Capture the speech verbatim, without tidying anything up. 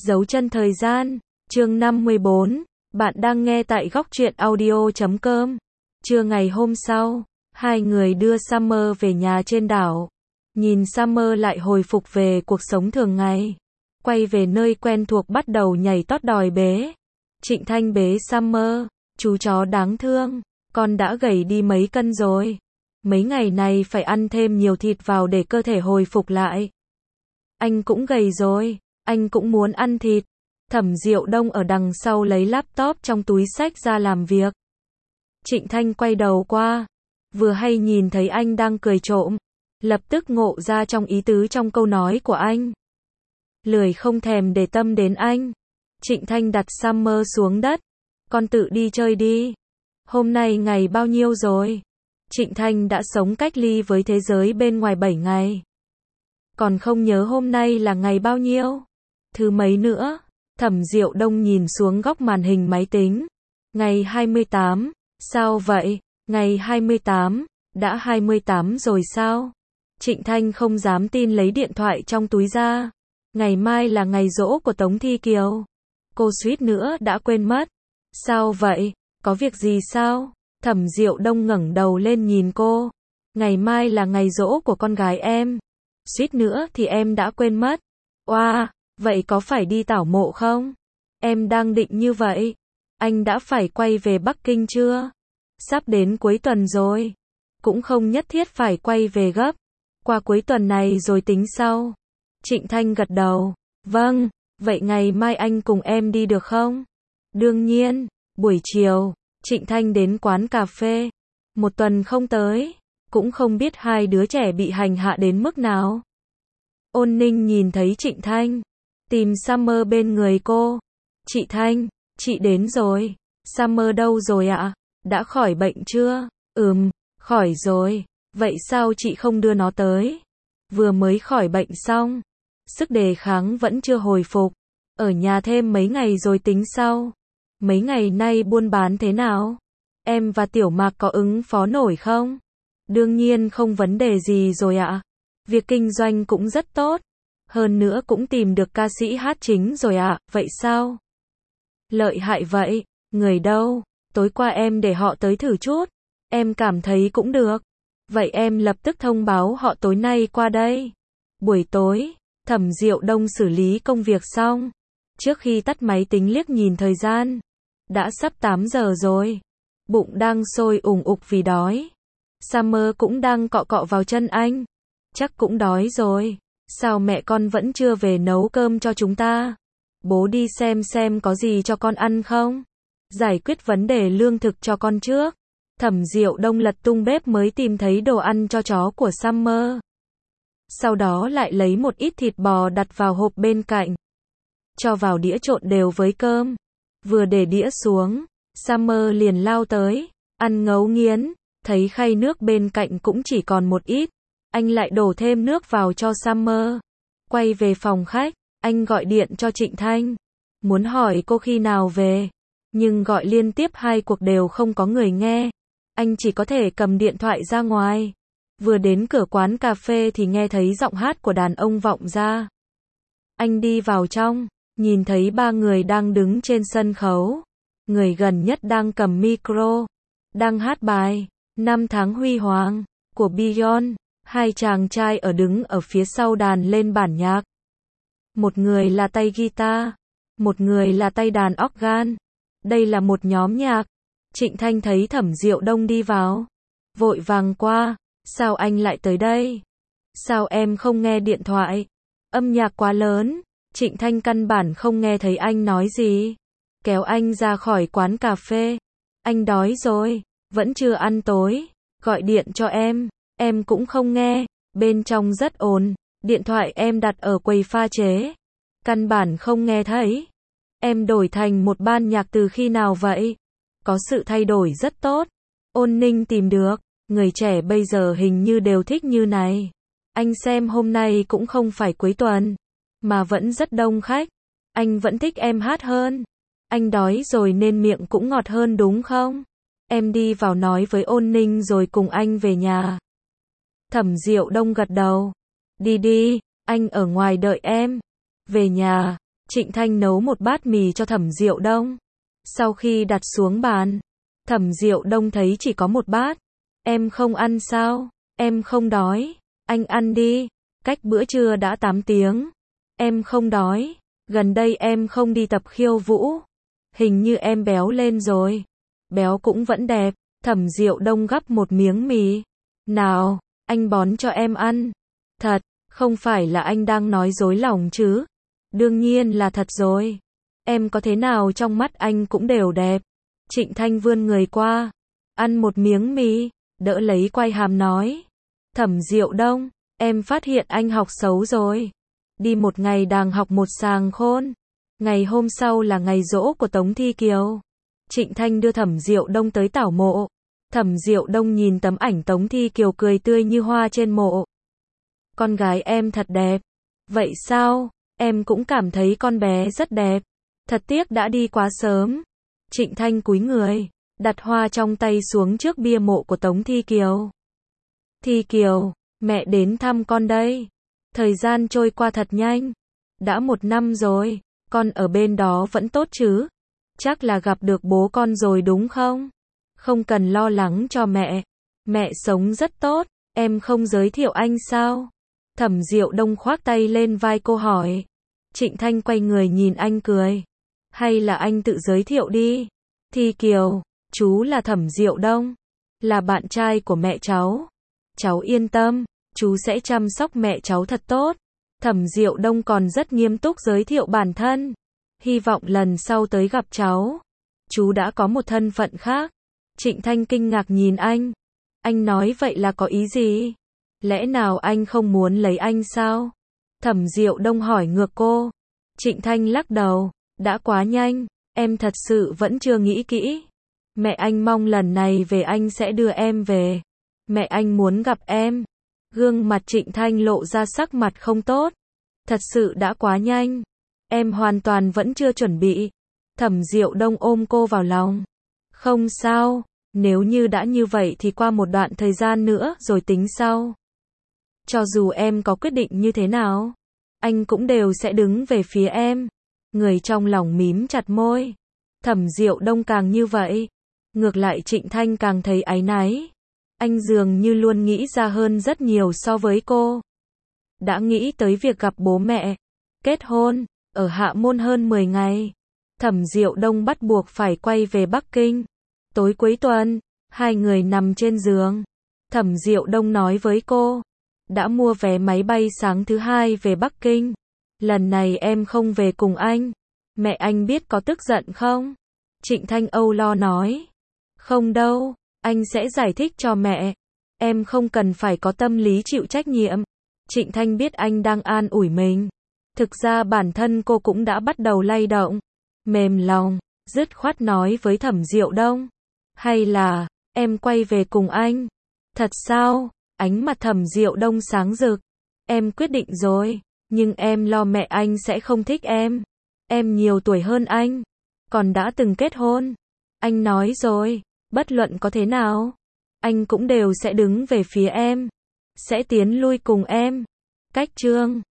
Dấu chân thời gian, chương năm mươi bốn, bạn đang nghe tại góc truyện audio chấm com. Trưa ngày hôm sau, hai người đưa Summer về nhà trên đảo. Nhìn Summer lại hồi phục về cuộc sống thường ngày. Quay về nơi quen thuộc bắt đầu nhảy tót đòi bế. Trịnh Thanh bế Summer, chú chó đáng thương, con đã gầy đi mấy cân rồi. Mấy ngày này phải ăn thêm nhiều thịt vào để cơ thể hồi phục lại. Anh cũng gầy rồi, anh cũng muốn ăn thịt. Thẩm Diệu Đông ở đằng sau lấy laptop trong túi xách ra làm việc. Trịnh Thanh quay đầu qua, vừa hay nhìn thấy anh đang cười trộm, lập tức ngộ ra trong ý tứ trong câu nói của anh. Lười không thèm để tâm đến anh. Trịnh Thanh đặt Summer xuống đất, con tự đi chơi đi. Hôm nay ngày bao nhiêu rồi? Trịnh Thanh đã sống cách ly với thế giới bên ngoài bảy ngày. Còn không nhớ hôm nay là ngày bao nhiêu? Thứ mấy nữa? Thẩm Diệu Đông nhìn xuống góc màn hình máy tính. Ngày hai mươi tám, sao vậy? Ngày hai mươi tám, đã hai mươi tám rồi sao? Trịnh Thanh không dám tin lấy điện thoại trong túi ra. Ngày mai là ngày giỗ của Tống Thi Kiều. Cô suýt nữa đã quên mất. Sao vậy? Có việc gì sao? Thẩm Diệu Đông ngẩng đầu lên nhìn cô. Ngày mai là ngày giỗ của con gái em. Suýt nữa thì em đã quên mất. Oa, wow, vậy có phải đi tảo mộ không? Em đang định như vậy. Anh đã phải quay về Bắc Kinh chưa? Sắp đến cuối tuần rồi. Cũng không nhất thiết phải quay về gấp. Qua cuối tuần này rồi tính sau. Trịnh Thanh gật đầu. Vâng, vậy ngày mai anh cùng em đi được không? Đương nhiên. Buổi chiều, Trịnh Thanh đến quán cà phê. Một tuần không tới, cũng không biết hai đứa trẻ bị hành hạ đến mức nào. Ôn Ninh nhìn thấy Trịnh Thanh, tìm Summer bên người cô. Chị Thanh, chị đến rồi. Summer đâu rồi ạ? Đã khỏi bệnh chưa? Ừm, khỏi rồi. Vậy sao chị không đưa nó tới? Vừa mới khỏi bệnh xong. Sức đề kháng vẫn chưa hồi phục. Ở nhà thêm mấy ngày rồi tính sau. Mấy ngày nay buôn bán thế nào? Em và Tiểu Mạc có ứng phó nổi không? Đương nhiên không vấn đề gì rồi ạ. Việc kinh doanh cũng rất tốt. Hơn nữa cũng tìm được ca sĩ hát chính rồi ạ. Vậy sao? Lợi hại vậy. Người đâu? Tối qua em để họ tới thử chút. Em cảm thấy cũng được. Vậy em lập tức thông báo họ tối nay qua đây. Buổi tối, Thẩm Diệu Đông xử lý công việc xong. Trước khi tắt máy tính liếc nhìn thời gian. Đã sắp tám giờ rồi. Bụng đang sôi ủng ục vì đói. Summer cũng đang cọ cọ vào chân anh. Chắc cũng đói rồi. Sao mẹ con vẫn chưa về nấu cơm cho chúng ta? Bố đi xem xem có gì cho con ăn không? Giải quyết vấn đề lương thực cho con trước. Thẩm Diệu Đông lật tung bếp mới tìm thấy đồ ăn cho chó của Summer. Sau đó lại lấy một ít thịt bò đặt vào hộp bên cạnh. Cho vào đĩa trộn đều với cơm. Vừa để đĩa xuống, Summer liền lao tới, ăn ngấu nghiến, thấy khay nước bên cạnh cũng chỉ còn một ít. Anh lại đổ thêm nước vào cho Summer. Quay về phòng khách, anh gọi điện cho Trịnh Thanh. Muốn hỏi cô khi nào về, nhưng gọi liên tiếp hai cuộc đều không có người nghe. Anh chỉ có thể cầm điện thoại ra ngoài. Vừa đến cửa quán cà phê thì nghe thấy giọng hát của đàn ông vọng ra. Anh đi vào trong, nhìn thấy ba người đang đứng trên sân khấu. Người gần nhất đang cầm micro, đang hát bài Năm tháng huy hoàng của Beyond. Hai chàng trai ở đứng ở phía sau đàn lên bản nhạc. Một người là tay guitar, một người là tay đàn organ. Đây là một nhóm nhạc. Trịnh Thanh thấy Thẩm Diệu Đông đi vào, vội vàng qua. Sao anh lại tới đây? Sao em không nghe điện thoại? Âm nhạc quá lớn. Trịnh Thanh căn bản không nghe thấy anh nói gì. Kéo anh ra khỏi quán cà phê. Anh đói rồi, vẫn chưa ăn tối. Gọi điện cho em, em cũng không nghe. Bên trong rất ồn, điện thoại em đặt ở quầy pha chế. Căn bản không nghe thấy. Em đổi thành một ban nhạc từ khi nào vậy? Có sự thay đổi rất tốt. Ôn Ninh tìm được. Người trẻ bây giờ hình như đều thích như này. Anh xem hôm nay cũng không phải cuối tuần, mà vẫn rất đông khách. Anh vẫn thích em hát hơn. Anh đói rồi nên miệng cũng ngọt hơn đúng không? Em đi vào nói với Ôn Ninh rồi cùng anh về nhà. Thẩm Diệu Đông gật đầu. Đi đi, anh ở ngoài đợi em. Về nhà, Trịnh Thanh nấu một bát mì cho Thẩm Diệu Đông. Sau khi đặt xuống bàn, Thẩm Diệu Đông thấy chỉ có một bát. Em không ăn sao? Em không đói. Anh ăn đi. Cách bữa trưa đã tám tiếng. Em không đói. Gần đây em không đi tập khiêu vũ. Hình như em béo lên rồi. Béo cũng vẫn đẹp. Thẩm Diệu Đông gắp một miếng mì. Nào, anh bón cho em ăn. Thật, không phải là anh đang nói dối lòng chứ? Đương nhiên là thật rồi. Em có thế nào trong mắt anh cũng đều đẹp. Trịnh Thanh vươn người qua. Ăn một miếng mì, đỡ lấy quay hàm nói. Thẩm Diệu Đông, em phát hiện anh học xấu rồi. Đi một ngày đàng học một sàng khôn. Ngày hôm sau là ngày giỗ của Tống Thi Kiều. Trịnh Thanh đưa Thẩm Diệu Đông tới tảo mộ. Thẩm Diệu Đông nhìn tấm ảnh Tống Thi Kiều cười tươi như hoa trên mộ. Con gái em thật đẹp. Vậy sao? Em cũng cảm thấy con bé rất đẹp. Thật tiếc đã đi quá sớm. Trịnh Thanh cúi người, đặt hoa trong tay xuống trước bia mộ của Tống Thi Kiều. Thi Kiều, mẹ đến thăm con đây. Thời gian trôi qua thật nhanh. Đã một năm rồi, con ở bên đó vẫn tốt chứ? Chắc là gặp được bố con rồi đúng không? Không cần lo lắng cho mẹ. Mẹ sống rất tốt, em không giới thiệu anh sao? Thẩm Diệu Đông khoác tay lên vai cô hỏi. Trịnh Thanh quay người nhìn anh cười. Hay là anh tự giới thiệu đi. Thi Kiều, chú là Thẩm Diệu Đông. Là bạn trai của mẹ cháu. Cháu yên tâm, chú sẽ chăm sóc mẹ cháu thật tốt. Thẩm Diệu Đông còn rất nghiêm túc giới thiệu bản thân. Hy vọng lần sau tới gặp cháu, chú đã có một thân phận khác. Trịnh Thanh kinh ngạc nhìn anh. Anh nói vậy là có ý gì? Lẽ nào anh không muốn lấy anh sao? Thẩm Diệu Đông hỏi ngược cô. Trịnh Thanh lắc đầu. Đã quá nhanh, em thật sự vẫn chưa nghĩ kỹ. Mẹ anh mong lần này về anh sẽ đưa em về. Mẹ anh muốn gặp em. Gương mặt Trịnh Thanh lộ ra sắc mặt không tốt. Thật sự đã quá nhanh. Em hoàn toàn vẫn chưa chuẩn bị. Thẩm Diệu Đông ôm cô vào lòng. Không sao, nếu như đã như vậy thì qua một đoạn thời gian nữa rồi tính sau. Cho dù em có quyết định như thế nào, anh cũng đều sẽ đứng về phía em. Người trong lòng mím chặt môi. Thẩm Diệu Đông càng như vậy, ngược lại Trịnh Thanh càng thấy áy náy. Anh dường như luôn nghĩ ra hơn rất nhiều so với cô. Đã nghĩ tới việc gặp bố mẹ, kết hôn, ở Hạ Môn hơn mười ngày. Thẩm Diệu Đông bắt buộc phải quay về Bắc Kinh. Tối cuối tuần, hai người nằm trên giường. Thẩm Diệu Đông nói với cô, đã mua vé máy bay sáng thứ hai về Bắc Kinh. Lần này em không về cùng anh. Mẹ anh biết có tức giận không? Trịnh Thanh âu lo nói. Không đâu, anh sẽ giải thích cho mẹ. Em không cần phải có tâm lý chịu trách nhiệm. Trịnh Thanh biết anh đang an ủi mình. Thực ra bản thân cô cũng đã bắt đầu lay động. Mềm lòng, dứt khoát nói với Thẩm Diệu Đông. Hay là, em quay về cùng anh? Thật sao? Ánh mặt Thẩm Diệu Đông sáng rực. Em quyết định rồi, nhưng em lo mẹ anh sẽ không thích em. Em nhiều tuổi hơn anh, còn đã từng kết hôn. Anh nói rồi, bất luận có thế nào, anh cũng đều sẽ đứng về phía em, sẽ tiến lui cùng em. Cách chương